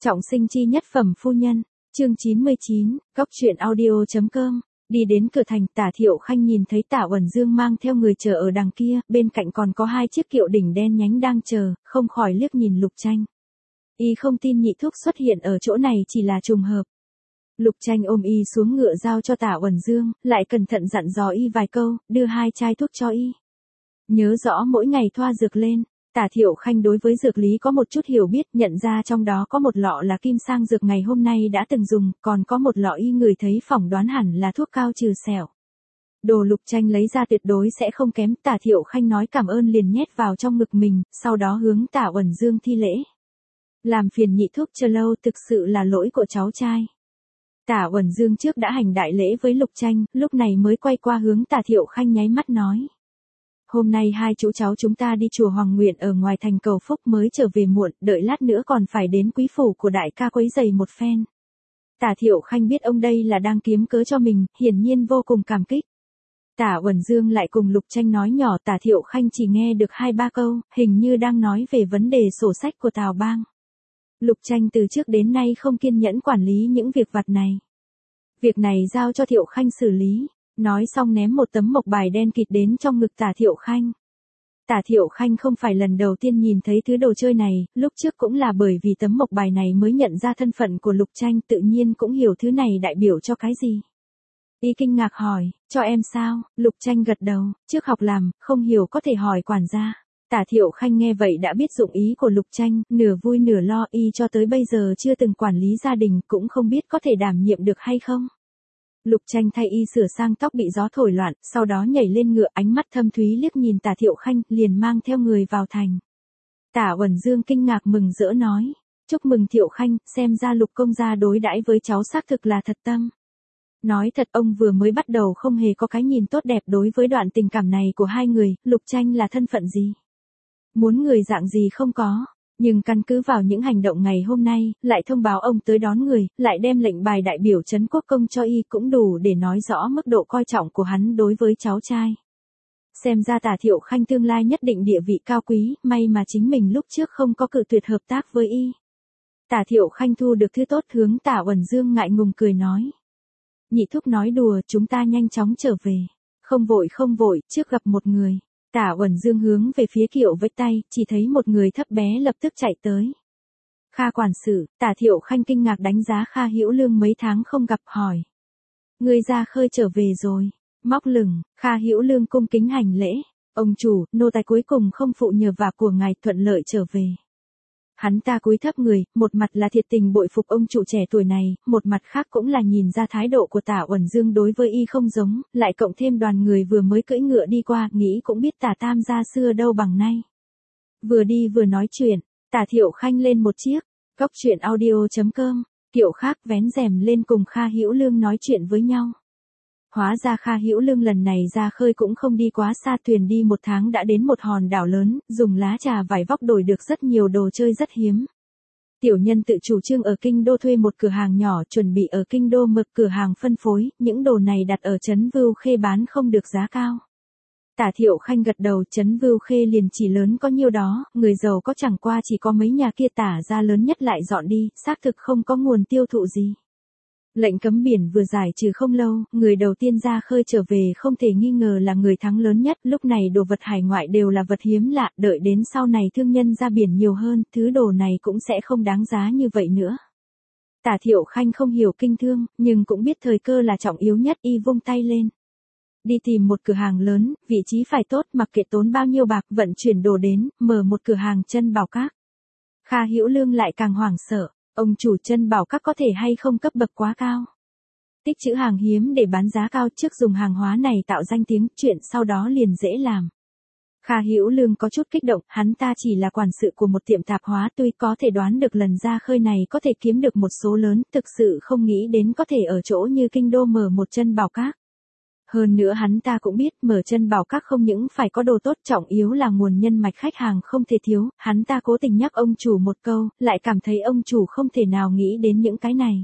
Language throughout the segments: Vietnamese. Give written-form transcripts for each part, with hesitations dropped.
Trọng sinh chi nhất phẩm phu nhân, chương 99, góc truyện audio.com. Đi đến cửa thành, Tả Thiệu Khanh nhìn thấy Tả Uẩn Dương mang theo người chờ ở đằng kia, bên cạnh còn có hai chiếc kiệu đỉnh đen nhánh đang chờ, không khỏi liếc nhìn Lục Tranh. Y không tin nhị thúc xuất hiện ở chỗ này chỉ là trùng hợp. Lục Tranh ôm y xuống ngựa giao cho Tả Uẩn Dương, lại cẩn thận dặn dò y vài câu, đưa hai chai thuốc cho y. Nhớ rõ mỗi ngày thoa dược lên. Tả Thiệu Khanh đối với dược lý có một chút hiểu biết, nhận ra trong đó có một lọ là kim sang dược ngày hôm nay đã từng dùng, còn có một lọ y người thấy phỏng đoán hẳn là thuốc cao trừ sẹo. Đồ Lục Tranh lấy ra tuyệt đối sẽ không kém, Tả Thiệu Khanh nói cảm ơn liền nhét vào trong ngực mình, sau đó hướng Tả Uẩn Dương thi lễ. Làm phiền nhị thúc chờ lâu, thực sự là lỗi của cháu trai. Tả Uẩn Dương trước đã hành đại lễ với Lục Tranh, lúc này mới quay qua hướng Tả Thiệu Khanh nháy mắt nói. Hôm nay hai chú cháu chúng ta đi chùa Hoàng Nguyện ở ngoài thành cầu phúc mới trở về muộn, đợi lát nữa còn phải đến quý phủ của đại ca quấy giày một phen. Tả Thiệu Khanh biết ông đây là đang kiếm cớ cho mình, hiển nhiên vô cùng cảm kích. Tả Uẩn Dương lại cùng Lục Tranh nói nhỏ, Tả Thiệu Khanh chỉ nghe được 2-3 câu, hình như đang nói về vấn đề sổ sách của Tào Bang. Lục Tranh từ trước đến nay không kiên nhẫn quản lý những việc vặt này. Việc này giao cho Thiệu Khanh xử lý. Nói xong ném một tấm mộc bài đen kịt đến trong ngực Tả Thiệu Khanh. Tả Thiệu Khanh không phải lần đầu tiên nhìn thấy thứ đồ chơi này, lúc trước cũng là bởi vì tấm mộc bài này mới nhận ra thân phận của Lục Tranh, tự nhiên cũng hiểu thứ này đại biểu cho cái gì. Y kinh ngạc hỏi, cho em sao? Lục Tranh gật đầu, trước học làm, không hiểu có thể hỏi quản gia. Tả Thiệu Khanh nghe vậy đã biết dụng ý của Lục Tranh, nửa vui nửa lo, y cho tới bây giờ chưa từng quản lý gia đình, cũng không biết có thể đảm nhiệm được hay không. Lục Tranh thay y sửa sang tóc bị gió thổi loạn, sau đó nhảy lên ngựa, ánh mắt thâm thúy liếc nhìn Tả Thiệu Khanh, liền mang theo người vào thành. Tả Uẩn Dương kinh ngạc mừng rỡ nói, chúc mừng Thiệu Khanh, xem ra Lục công gia đối đãi với cháu xác thực là thật tâm. Nói thật, ông vừa mới bắt đầu không hề có cái nhìn tốt đẹp đối với đoạn tình cảm này của hai người. Lục Tranh là thân phận gì? Muốn người dạng gì không có. Nhưng căn cứ vào những hành động ngày hôm nay, lại thông báo ông tới đón người, lại đem lệnh bài đại biểu trấn quốc công cho y, cũng đủ để nói rõ mức độ coi trọng của hắn đối với cháu trai. Xem ra Tả Thiệu Khanh tương lai nhất định địa vị cao quý, may mà chính mình lúc trước không có cự tuyệt hợp tác với y. Tả Thiệu Khanh thu được thứ tốt, hướng Tả Uẩn Dương ngại ngùng cười nói. Nhị thúc nói đùa, chúng ta nhanh chóng trở về. Không vội, trước gặp một người. Tả Uẩn Dương hướng về phía kiệu vẫy tay, chỉ thấy một người thấp bé lập tức chạy tới. Kha quản sự. Tả Thiệu Khanh kinh ngạc đánh giá Kha Hữu Lương mấy tháng không gặp, hỏi. Người ra khơi trở về rồi. Móc lửng. Kha Hữu Lương cung kính hành lễ. Ông chủ, nô tài cuối cùng không phụ nhờ vả của ngài, thuận lợi trở về. Hắn ta cúi thấp người, một mặt là thiệt tình bội phục ông chủ trẻ tuổi này, một mặt khác cũng là nhìn ra thái độ của Tả Uẩn Dương đối với y không giống, lại cộng thêm đoàn người vừa mới cưỡi ngựa đi qua, nghĩ cũng biết Tả Tam gia xưa đâu bằng nay. Vừa đi vừa nói chuyện, Tả Thiệu Khanh lên một chiếc, góc truyện audio.com, kiệu khác vén rèm lên cùng Kha Hữu Lương nói chuyện với nhau. Hóa ra Kha Hữu Lương lần này ra khơi cũng không đi quá xa, thuyền đi 1 tháng đã đến một hòn đảo lớn, dùng lá trà vải vóc đổi được rất nhiều đồ chơi rất hiếm. Tiểu nhân tự chủ trương ở kinh đô thuê một cửa hàng nhỏ, chuẩn bị ở kinh đô mở cửa hàng phân phối, những đồ này đặt ở trấn Vưu Khê bán không được giá cao. Tả Thiệu Khanh gật đầu, trấn Vưu Khê liền chỉ lớn có nhiêu đó, người giàu có chẳng qua chỉ có mấy nhà kia, Tả gia lớn nhất lại dọn đi, xác thực không có nguồn tiêu thụ gì. Lệnh cấm biển vừa giải trừ không lâu, người đầu tiên ra khơi trở về không thể nghi ngờ là người thắng lớn nhất, lúc này đồ vật hải ngoại đều là vật hiếm lạ, đợi đến sau này thương nhân ra biển nhiều hơn, thứ đồ này cũng sẽ không đáng giá như vậy nữa. Tả Thiệu Khanh không hiểu kinh thương, nhưng cũng biết thời cơ là trọng yếu nhất, y vung tay lên. Đi tìm một cửa hàng lớn, vị trí phải tốt, mặc kệ tốn bao nhiêu bạc, vận chuyển đồ đến, mở một cửa hàng chân bảo các. Kha Hữu Lương lại càng hoảng sợ. Ông chủ chân bảo các có thể hay không cấp bậc quá cao. Tích trữ hàng hiếm để bán giá cao, trước dùng hàng hóa này tạo danh tiếng, chuyện sau đó liền dễ làm. Kha Hữu Lương có chút kích động, hắn ta chỉ là quản sự của một tiệm tạp hóa, tuy có thể đoán được lần ra khơi này có thể kiếm được một số lớn, thực sự không nghĩ đến có thể ở chỗ như kinh đô mở một chân bảo các. Hơn nữa hắn ta cũng biết mở chân bảo các không những phải có đồ tốt, trọng yếu là nguồn nhân mạch khách hàng không thể thiếu, hắn ta cố tình nhắc ông chủ một câu, lại cảm thấy ông chủ không thể nào nghĩ đến những cái này.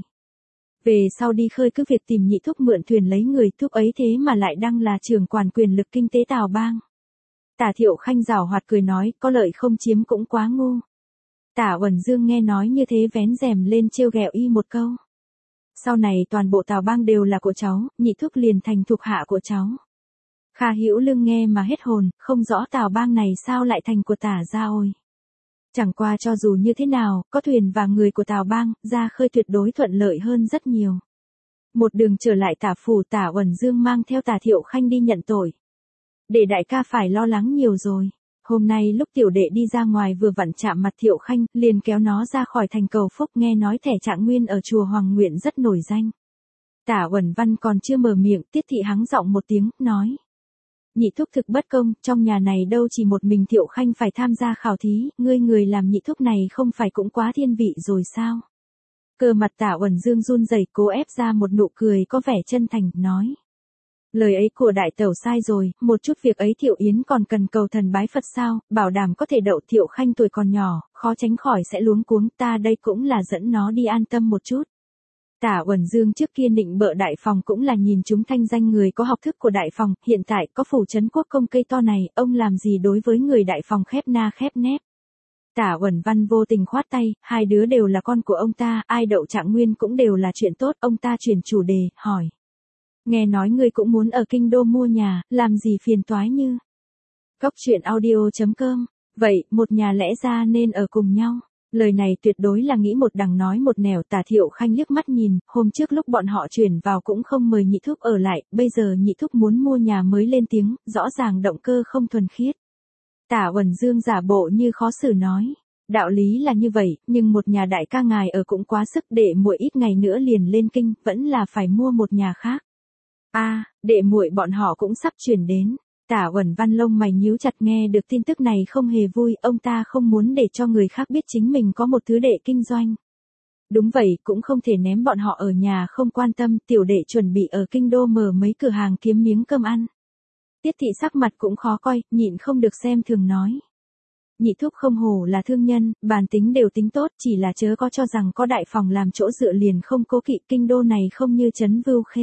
Về sau đi khơi cứ việc tìm nhị thúc mượn thuyền lấy người, thúc ấy thế mà lại đang là trưởng quản quyền lực kinh tế Tào Bang. Tả Thiệu Khanh giảo hoạt cười nói, có lợi không chiếm cũng quá ngu. Tả Uẩn Dương nghe nói như thế vén rèm lên trêu ghẹo y một câu. Sau này toàn bộ Tào Bang đều là của cháu, Nhị thúc liền thành thuộc hạ của cháu. Kha Hữu Lương nghe mà hết hồn, không rõ Tào Bang này sao lại thành của Tả gia ôi. Chẳng qua cho dù như thế nào, có thuyền và người của Tào Bang, ra khơi tuyệt đối thuận lợi hơn rất nhiều. Một đường trở lại Tả phủ, Tả Uẩn Dương mang theo Tả Thiệu Khanh đi nhận tội. Để đại ca phải lo lắng nhiều rồi. Hôm nay lúc tiểu đệ đi ra ngoài vừa vặn chạm mặt Thiệu Khanh, liền kéo nó ra khỏi thành cầu phúc, nghe nói thẻ Trạng Nguyên ở chùa Hoàng Nguyện rất nổi danh. Tả Uẩn Văn còn chưa mở miệng, Tiết thị hắng giọng một tiếng, nói. Nhị thúc thực bất công, trong nhà này đâu chỉ một mình Thiệu Khanh phải tham gia khảo thí, người làm nhị thúc này không phải cũng quá thiên vị rồi sao? Cơ mặt Tả Uẩn Dương run rẩy, cố ép ra một nụ cười có vẻ chân thành, nói. Lời ấy của đại tẩu sai rồi, một chút việc ấy Thiệu Yến còn cần cầu thần bái Phật sao, bảo đảm có thể đậu. Thiệu Khanh tuổi còn nhỏ, khó tránh khỏi sẽ luống cuống, ta đây cũng là dẫn nó đi an tâm một chút. Tả Uẩn Dương trước kia nịnh bợ đại phòng cũng là nhìn chúng thanh danh người có học thức của đại phòng, hiện tại có phủ trấn quốc công cây to này, ông làm gì đối với người đại phòng khép na khép nép. Tả Uẩn Văn vô tình khoát tay, hai đứa đều là con của ông ta, ai đậu Trạng Nguyên cũng đều là chuyện tốt, ông ta chuyển chủ đề, hỏi. Nghe nói ngươi cũng muốn ở kinh đô mua nhà, làm gì phiền toái như. Cóc truyện audio.com, vậy, một nhà lẽ ra nên ở cùng nhau. Lời này tuyệt đối là nghĩ một đằng nói một nẻo. Tả Thiệu Khanh liếc mắt nhìn, hôm trước lúc bọn họ chuyển vào cũng không mời nhị thúc ở lại, bây giờ nhị thúc muốn mua nhà mới lên tiếng, rõ ràng động cơ không thuần khiết. Tả Uẩn Dương giả bộ như khó xử nói. Đạo lý là như vậy, nhưng một nhà đại ca ngài ở cũng quá sức, để muội ít ngày nữa liền lên kinh, vẫn là phải mua một nhà khác. Đệ muội bọn họ cũng sắp chuyển đến. Tả Uẩn Văn lông mày nhíu chặt, nghe được tin tức này không hề vui, ông ta không muốn để cho người khác biết chính mình có một thứ đệ kinh doanh. Đúng vậy, cũng không thể ném bọn họ ở nhà không quan tâm, tiểu đệ chuẩn bị ở kinh đô mở mấy cửa hàng kiếm miếng cơm ăn. Tiết thị sắc mặt cũng khó coi, nhịn không được xem thường nói. Nhị thúc không hổ là thương nhân, bản tính đều tính tốt, chỉ là chớ có cho rằng có đại phòng làm chỗ dựa liền không cố kỵ, kinh đô này không như trấn Vưu Khê.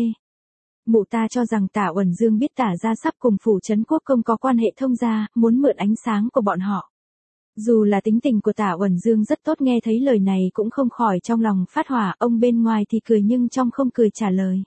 Mụ ta cho rằng Tả Uẩn Dương biết Tả gia sắp cùng phủ trấn quốc công có quan hệ thông gia, muốn mượn ánh sáng của bọn họ. Dù là tính tình của Tả Uẩn Dương rất tốt, nghe thấy lời này cũng không khỏi trong lòng phát hỏa, ông bên ngoài thì cười nhưng trong không cười trả lời.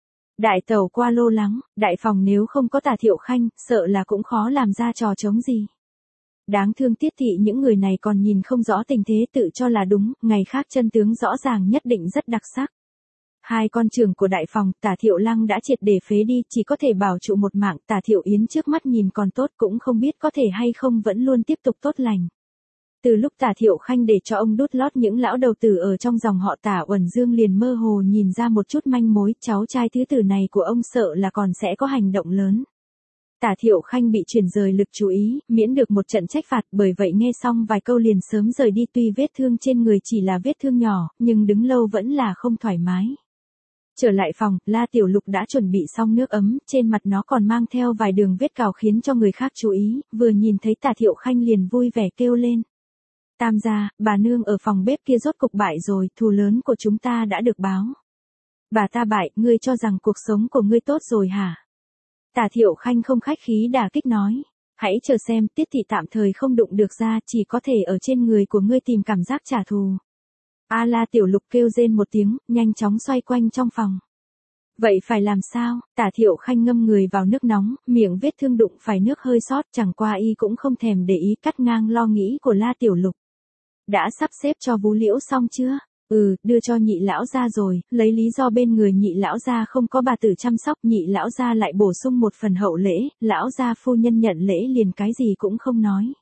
Đại tẩu qua lô lắng, đại phòng nếu không có Tả Thiệu Khanh, sợ là cũng khó làm ra trò trống gì. Đáng thương Tiết thị những người này còn nhìn không rõ tình thế, tự cho là đúng, ngày khác chân tướng rõ ràng nhất định rất đặc sắc. Hai con trưởng của đại phòng, Tả Thiệu Lăng đã triệt để phế đi, chỉ có thể bảo trụ một mạng. Tả Thiệu Yến trước mắt nhìn còn tốt, cũng không biết có thể hay không vẫn luôn tiếp tục tốt lành. Từ lúc Tả Thiệu Khanh để cho ông đút lót những lão đầu tử ở trong dòng họ Tả, Uẩn Dương liền mơ hồ nhìn ra một chút manh mối, cháu trai thứ tử này của ông sợ là còn sẽ có hành động lớn. Tả Thiệu Khanh bị chuyển rời lực chú ý, miễn được một trận trách phạt, bởi vậy nghe xong vài câu liền sớm rời đi, tuy vết thương trên người chỉ là vết thương nhỏ, nhưng đứng lâu vẫn là không thoải mái. Trở lại phòng, La Tiểu Lục đã chuẩn bị xong nước ấm, trên mặt nó còn mang theo vài đường vết cào khiến cho người khác chú ý, vừa nhìn thấy Tả Thiệu Khanh liền vui vẻ kêu lên. Tam gia, bà nương ở phòng bếp kia rốt cục bại rồi, thù lớn của chúng ta đã được báo. Bà ta bại, ngươi cho rằng cuộc sống của ngươi tốt rồi hả? Tả Thiệu Khanh không khách khí đả kích nói. Hãy chờ xem, Tiết thị tạm thời không đụng được ra, chỉ có thể ở trên người của ngươi tìm cảm giác trả thù. La Tiểu Lục kêu rên một tiếng, nhanh chóng xoay quanh trong phòng. Vậy phải làm sao? Tả Thiệu Khanh ngâm người vào nước nóng, miệng vết thương đụng phải nước hơi sót, chẳng qua y cũng không thèm để ý, cắt ngang lo nghĩ của La Tiểu Lục. Đã sắp xếp cho Vú Liễu xong chưa? Đưa cho nhị lão gia rồi, lấy lý do bên người nhị lão gia không có bà tử chăm sóc, nhị lão gia lại bổ sung một phần hậu lễ, lão gia phu nhân nhận lễ liền cái gì cũng không nói.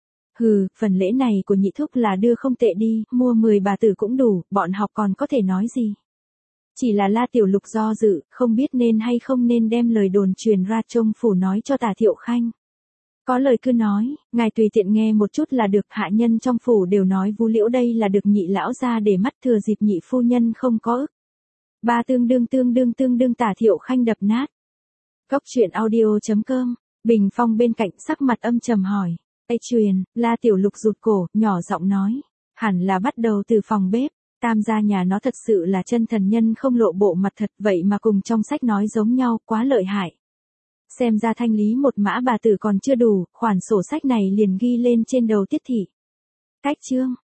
Phần lễ này của nhị thúc là đưa không tệ đi, mua 10 bà tử cũng đủ, bọn học còn có thể nói gì. Chỉ là La Tiểu Lục do dự, không biết nên hay không nên đem lời đồn truyền ra trong phủ nói cho Tả Thiệu Khanh. Có lời cứ nói, ngài tùy tiện nghe một chút là được, hạ nhân trong phủ đều nói Vú Liễu đây là được nhị lão ra để mắt, thừa dịp nhị phu nhân không có ức. Ba tương đương Tả Thiệu Khanh đập nát. Cóc truyện audio.com, Bình Phong bên cạnh sắc mặt âm trầm hỏi. Truyền, La Tiểu Lục rụt cổ, nhỏ giọng nói. Hẳn là bắt đầu từ phòng bếp. Tam gia nhà nó thật sự là chân thần nhân không lộ bộ mặt thật, vậy mà cùng trong sách nói giống nhau, quá lợi hại. Xem ra thanh lý một mã bà tử còn chưa đủ, khoản sổ sách này liền ghi lên trên đầu Tiết thị. Cách chương.